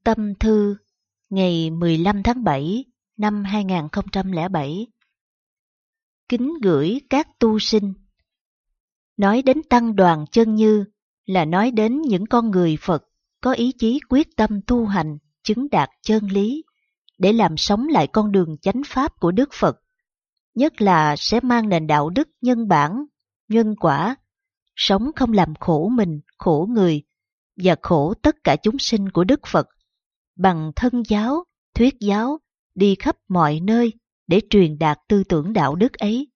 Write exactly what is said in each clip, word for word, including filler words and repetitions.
Tâm thư ngày mười lăm tháng bảy năm hai nghìn không trăm lẻ bảy. Kính gửi các tu sinh. Nói đến tăng đoàn chân như là nói đến những con người Phật có ý chí quyết tâm tu hành, chứng đạt chân lý để làm sống lại con đường chánh pháp của Đức Phật, nhất là sẽ mang nền đạo đức nhân bản, nhân quả, sống không làm khổ mình, khổ người và khổ tất cả chúng sinh của Đức Phật, bằng thân giáo, thuyết giáo, đi khắp mọi nơi để truyền đạt tư tưởng đạo đức ấy.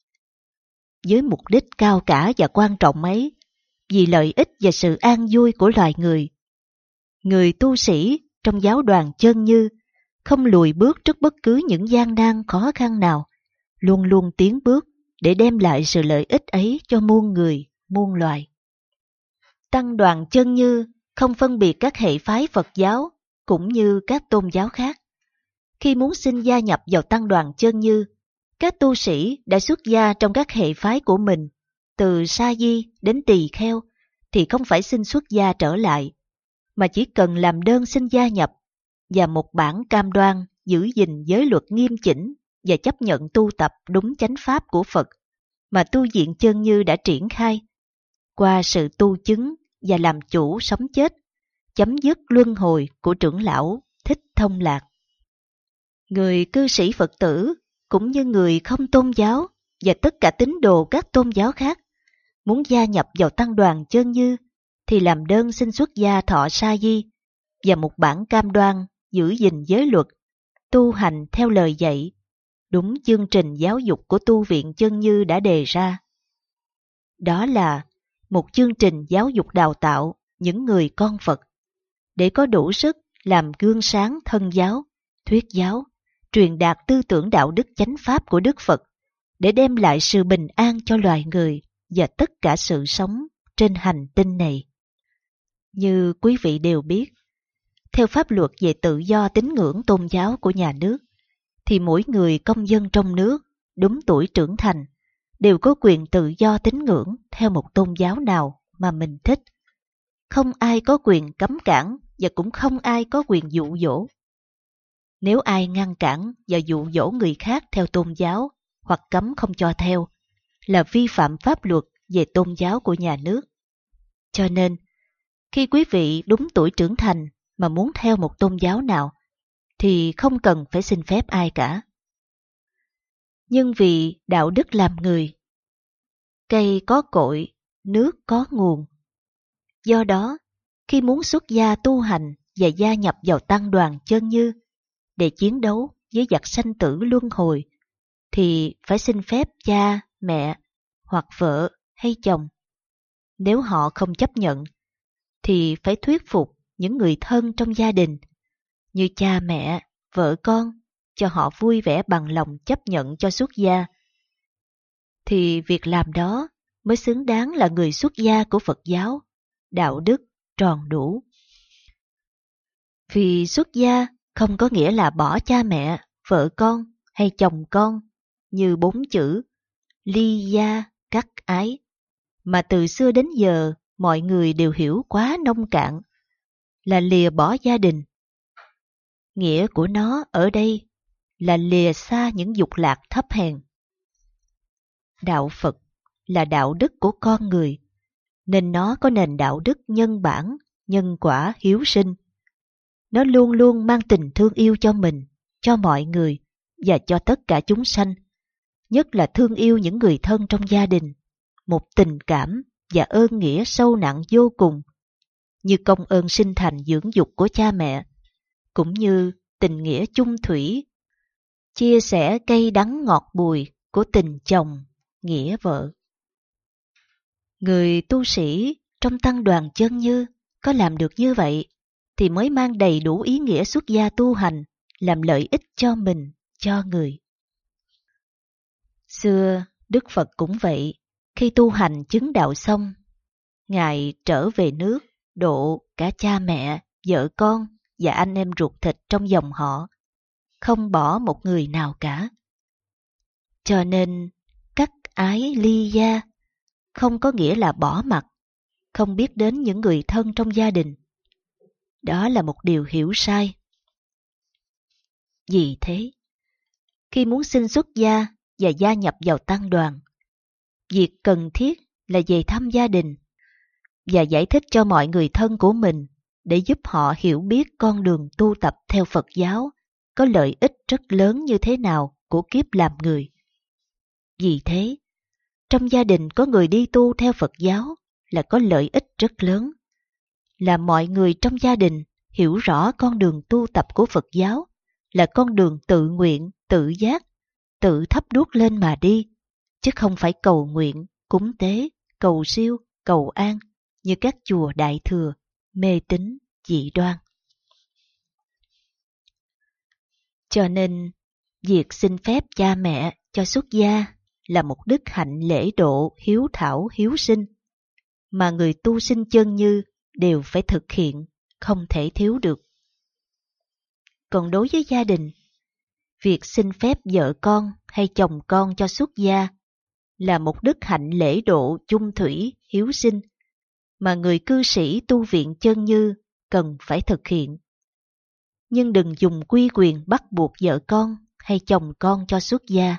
Với mục đích cao cả và quan trọng ấy, vì lợi ích và sự an vui của loài người, người tu sĩ trong giáo đoàn chân như không lùi bước trước bất cứ những gian nan khó khăn nào, luôn luôn tiến bước để đem lại sự lợi ích ấy cho muôn người, muôn loài. Tăng đoàn chân như không phân biệt các hệ phái Phật giáo cũng như các tôn giáo khác. Khi muốn xin gia nhập vào tăng đoàn chân như, các tu sĩ đã xuất gia trong các hệ phái của mình, từ sa di đến tỳ kheo, thì không phải xin xuất gia trở lại, mà chỉ cần làm đơn xin gia nhập và một bản cam đoan giữ gìn giới luật nghiêm chỉnh và chấp nhận tu tập đúng chánh pháp của Phật mà tu viện chân như đã triển khai, qua sự tu chứng và làm chủ sống chết, chấm dứt luân hồi của trưởng lão Thích Thông Lạc. Người cư sĩ Phật tử cũng như người không tôn giáo và tất cả tín đồ các tôn giáo khác muốn gia nhập vào tăng đoàn chân như thì làm đơn xin xuất gia thọ sa di và một bản cam đoan giữ gìn giới luật, tu hành theo lời dạy, đúng chương trình giáo dục của tu viện chân như đã đề ra. Đó là một chương trình giáo dục đào tạo những người con Phật để có đủ sức làm gương sáng thân giáo, thuyết giáo, truyền đạt tư tưởng đạo đức chánh pháp của Đức Phật để đem lại sự bình an cho loài người và tất cả sự sống trên hành tinh này. Như quý vị đều biết, theo pháp luật về tự do tín ngưỡng tôn giáo của nhà nước, thì mỗi người công dân trong nước đúng tuổi trưởng thành đều có quyền tự do tín ngưỡng theo một tôn giáo nào mà mình thích. Không ai có quyền cấm cản và cũng không ai có quyền dụ dỗ. Nếu ai ngăn cản và dụ dỗ người khác theo tôn giáo hoặc cấm không cho theo, là vi phạm pháp luật về tôn giáo của nhà nước. Cho nên, khi quý vị đúng tuổi trưởng thành mà muốn theo một tôn giáo nào, thì không cần phải xin phép ai cả. Nhưng vì đạo đức làm người, cây có cội, nước có nguồn. Do đó, khi muốn xuất gia tu hành và gia nhập vào tăng đoàn chân như để chiến đấu với giặc sanh tử luân hồi, thì phải xin phép cha, mẹ hoặc vợ hay chồng. Nếu họ không chấp nhận, thì phải thuyết phục những người thân trong gia đình, như cha mẹ, vợ con, cho họ vui vẻ bằng lòng chấp nhận cho xuất gia. Thì việc làm đó mới xứng đáng là người xuất gia của Phật giáo, đạo đức tròn đủ. Vì xuất gia không có nghĩa là bỏ cha mẹ, vợ con hay chồng con như bốn chữ ly gia cắt ái, mà từ xưa đến giờ mọi người đều hiểu quá nông cạn, là lìa bỏ gia đình. Nghĩa của nó ở đây là lìa xa những dục lạc thấp hèn. Đạo Phật là đạo đức của con người, nên nó có nền đạo đức nhân bản, nhân quả, hiếu sinh. Nó luôn luôn mang tình thương yêu cho mình, cho mọi người và cho tất cả chúng sanh, nhất là thương yêu những người thân trong gia đình, một tình cảm và ơn nghĩa sâu nặng vô cùng, như công ơn sinh thành dưỡng dục của cha mẹ, cũng như tình nghĩa chung thủy, chia sẻ cay đắng ngọt bùi của tình chồng, nghĩa vợ. Người tu sĩ trong tăng đoàn chân như có làm được như vậy thì mới mang đầy đủ ý nghĩa xuất gia tu hành, làm lợi ích cho mình, cho người. Xưa, Đức Phật cũng vậy, khi tu hành chứng đạo xong, Ngài trở về nước, độ cả cha mẹ, vợ con và anh em ruột thịt trong dòng họ, không bỏ một người nào cả. Cho nên, cắt ái ly gia không có nghĩa là bỏ mặc, không biết đến những người thân trong gia đình. Đó là một điều hiểu sai. Vì thế, khi muốn xin xuất gia và gia nhập vào tăng đoàn, việc cần thiết là về thăm gia đình và giải thích cho mọi người thân của mình để giúp họ hiểu biết con đường tu tập theo Phật giáo có lợi ích rất lớn như thế nào của kiếp làm người. Vì thế, trong gia đình có người đi tu theo Phật giáo là có lợi ích rất lớn, là mọi người trong gia đình hiểu rõ con đường tu tập của Phật giáo là con đường tự nguyện, tự giác, tự thắp đuốc lên mà đi, chứ không phải cầu nguyện, cúng tế, cầu siêu, cầu an như các chùa Đại Thừa, mê tín, dị đoan. Cho nên, việc xin phép cha mẹ cho xuất gia là một đức hạnh lễ độ, hiếu thảo, hiếu sinh, mà người tu sinh chân như đều phải thực hiện, không thể thiếu được. Còn đối với gia đình, việc xin phép vợ con hay chồng con cho xuất gia là một đức hạnh lễ độ, chung thủy, hiếu sinh, mà người cư sĩ tu viện chân như cần phải thực hiện. Nhưng đừng dùng quy quyền bắt buộc vợ con hay chồng con cho xuất gia.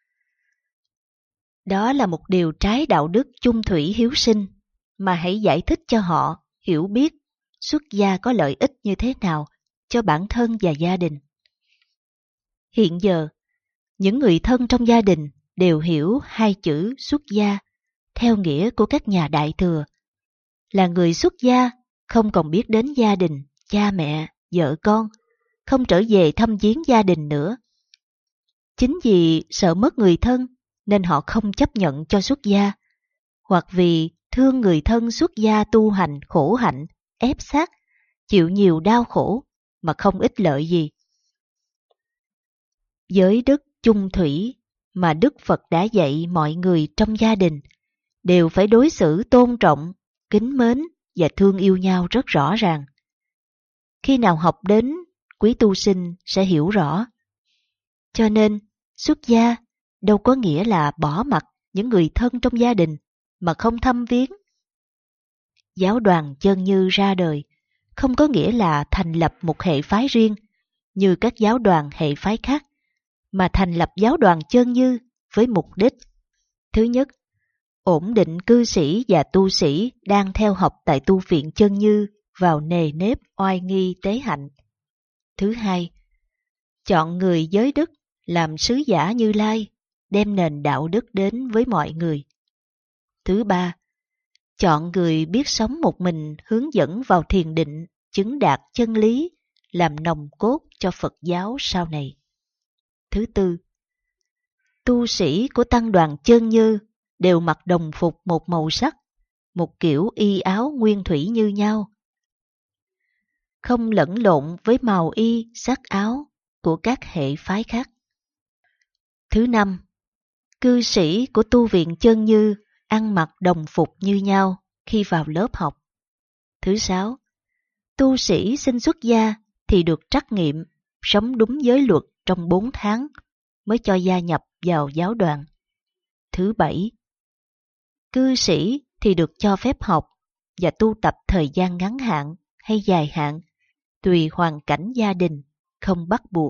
Đó là một điều trái đạo đức chung thủy hiếu sinh, mà hãy giải thích cho họ hiểu biết xuất gia có lợi ích như thế nào cho bản thân và gia đình. Hiện giờ, những người thân trong gia đình đều hiểu hai chữ xuất gia theo nghĩa của các nhà Đại Thừa, là người xuất gia không còn biết đến gia đình, cha mẹ, vợ con, không trở về thăm viếng gia đình nữa. Chính vì sợ mất người thân nên họ không chấp nhận cho xuất gia, hoặc vì thương người thân xuất gia tu hành khổ hạnh, ép sát, chịu nhiều đau khổ mà không ích lợi gì. Giới đức chung thủy mà Đức Phật đã dạy mọi người trong gia đình đều phải đối xử tôn trọng, kính mến và thương yêu nhau rất rõ ràng. Khi nào học đến, quý tu sinh sẽ hiểu rõ. Cho nên, xuất gia đâu có nghĩa là bỏ mặc những người thân trong gia đình mà không thăm viếng. Giáo đoàn chân như ra đời không có nghĩa là thành lập một hệ phái riêng như các giáo đoàn hệ phái khác, mà thành lập giáo đoàn chân như với mục đích: thứ nhất, ổn định cư sĩ và tu sĩ đang theo học tại tu viện chân như vào nề nếp oai nghi tế hạnh. Thứ hai, chọn người giới đức làm sứ giả Như Lai, đem nền đạo đức đến với mọi người. Thứ ba, chọn người biết sống một mình hướng dẫn vào thiền định, chứng đạt chân lý, làm nòng cốt cho Phật giáo sau này. Thứ tư, tu sĩ của tăng đoàn chân như đều mặc đồng phục một màu sắc, một kiểu y áo nguyên thủy như nhau, không lẫn lộn với màu y, sắc áo của các hệ phái khác. Thứ năm, cư sĩ của tu viện chân như ăn mặc đồng phục như nhau khi vào lớp học. Thứ sáu, tu sĩ xin xuất gia thì được trắc nghiệm sống đúng giới luật trong bốn tháng mới cho gia nhập vào giáo đoàn. Thứ bảy, cư sĩ thì được cho phép học và tu tập thời gian ngắn hạn hay dài hạn, tùy hoàn cảnh gia đình, không bắt buộc.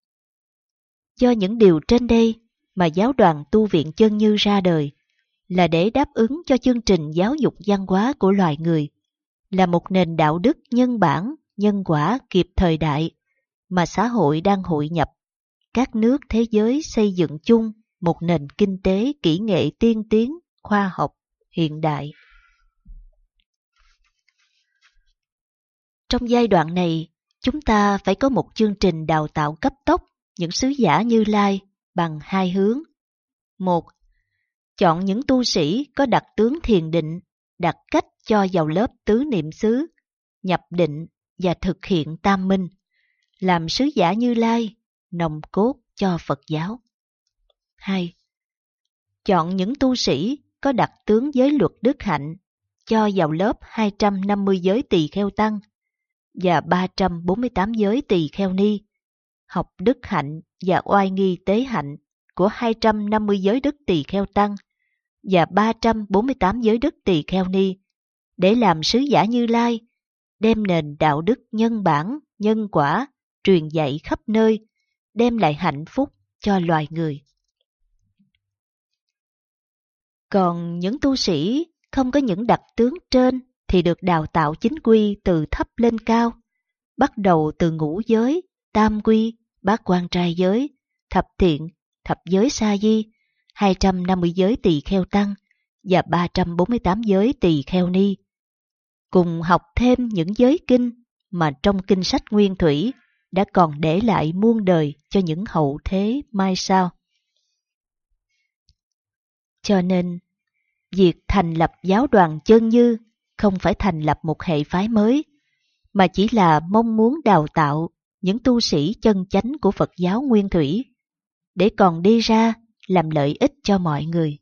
Do những điều trên đây mà giáo đoàn tu viện chân như ra đời là để đáp ứng cho chương trình giáo dục văn hóa của loài người, là một nền đạo đức nhân bản, nhân quả kịp thời đại mà xã hội đang hội nhập. Các nước thế giới xây dựng chung một nền kinh tế kỹ nghệ tiên tiến, khoa học, hiện đại. Trong giai đoạn này, chúng ta phải có một chương trình đào tạo cấp tốc những sứ giả Như Lai bằng hai hướng. Một, chọn những tu sĩ có đặc tướng thiền định, đặt cách cho vào lớp tứ niệm xứ, nhập định và thực hiện tam minh, làm sứ giả Như Lai, nòng cốt cho Phật giáo. Hai, chọn những tu sĩ có đặc tướng giới luật đức hạnh, cho vào lớp hai trăm năm mươi giới tỳ kheo tăng và ba trăm bốn mươi tám giới tỳ kheo ni, học đức hạnh và oai nghi tế hạnh của hai trăm năm mươi giới đức tỳ kheo tăng và ba trăm bốn mươi tám giới đức tỳ kheo ni để làm sứ giả Như Lai, đem nền đạo đức nhân bản, nhân quả, truyền dạy khắp nơi, đem lại hạnh phúc cho loài người. Còn những tu sĩ không có những đặc tướng trên thì được đào tạo chính quy từ thấp lên cao, bắt đầu từ ngũ giới, tam quy, bát quan trai giới, thập thiện, thập giới sa di, hai trăm năm mươi giới tỳ kheo tăng và ba trăm bốn mươi tám giới tỳ kheo ni. Cùng học thêm những giới kinh mà trong kinh sách nguyên thủy đã còn để lại muôn đời cho những hậu thế mai sau. Cho nên, việc thành lập giáo đoàn Chân Như không phải thành lập một hệ phái mới, mà chỉ là mong muốn đào tạo những tu sĩ chân chánh của Phật giáo nguyên thủy, để còn đi ra làm lợi ích cho mọi người.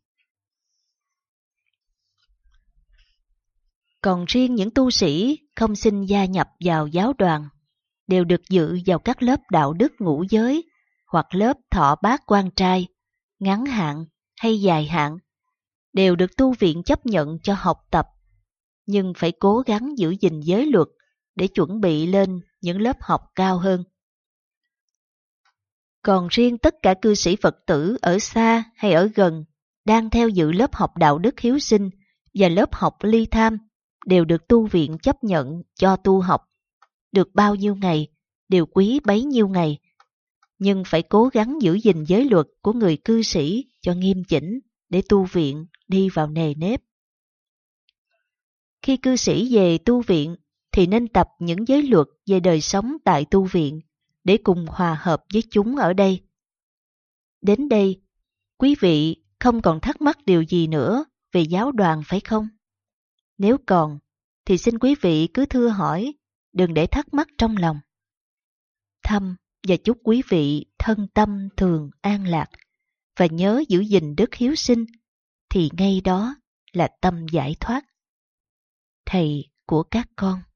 Còn riêng những tu sĩ không xin gia nhập vào giáo đoàn, đều được dự vào các lớp đạo đức ngũ giới, hoặc lớp thọ bát quan trai, ngắn hạn hay dài hạn, đều được tu viện chấp nhận cho học tập, nhưng phải cố gắng giữ gìn giới luật để chuẩn bị lên những lớp học cao hơn. Còn riêng tất cả cư sĩ Phật tử ở xa hay ở gần đang theo dự lớp học đạo đức hiếu sinh và lớp học ly tham đều được tu viện chấp nhận cho tu học. Được bao nhiêu ngày, đều quý bấy nhiêu ngày, nhưng phải cố gắng giữ gìn giới luật của người cư sĩ cho nghiêm chỉnh để tu viện đi vào nề nếp. Khi cư sĩ về tu viện thì nên tập những giới luật về đời sống tại tu viện để cùng hòa hợp với chúng ở đây. Đến đây, quý vị không còn thắc mắc điều gì nữa về giáo đoàn phải không? Nếu còn, thì xin quý vị cứ thưa hỏi, đừng để thắc mắc trong lòng. Thăm và chúc quý vị thân tâm thường an lạc, và nhớ giữ gìn đức hiếu sinh, thì ngay đó là tâm giải thoát. Thầy của các con.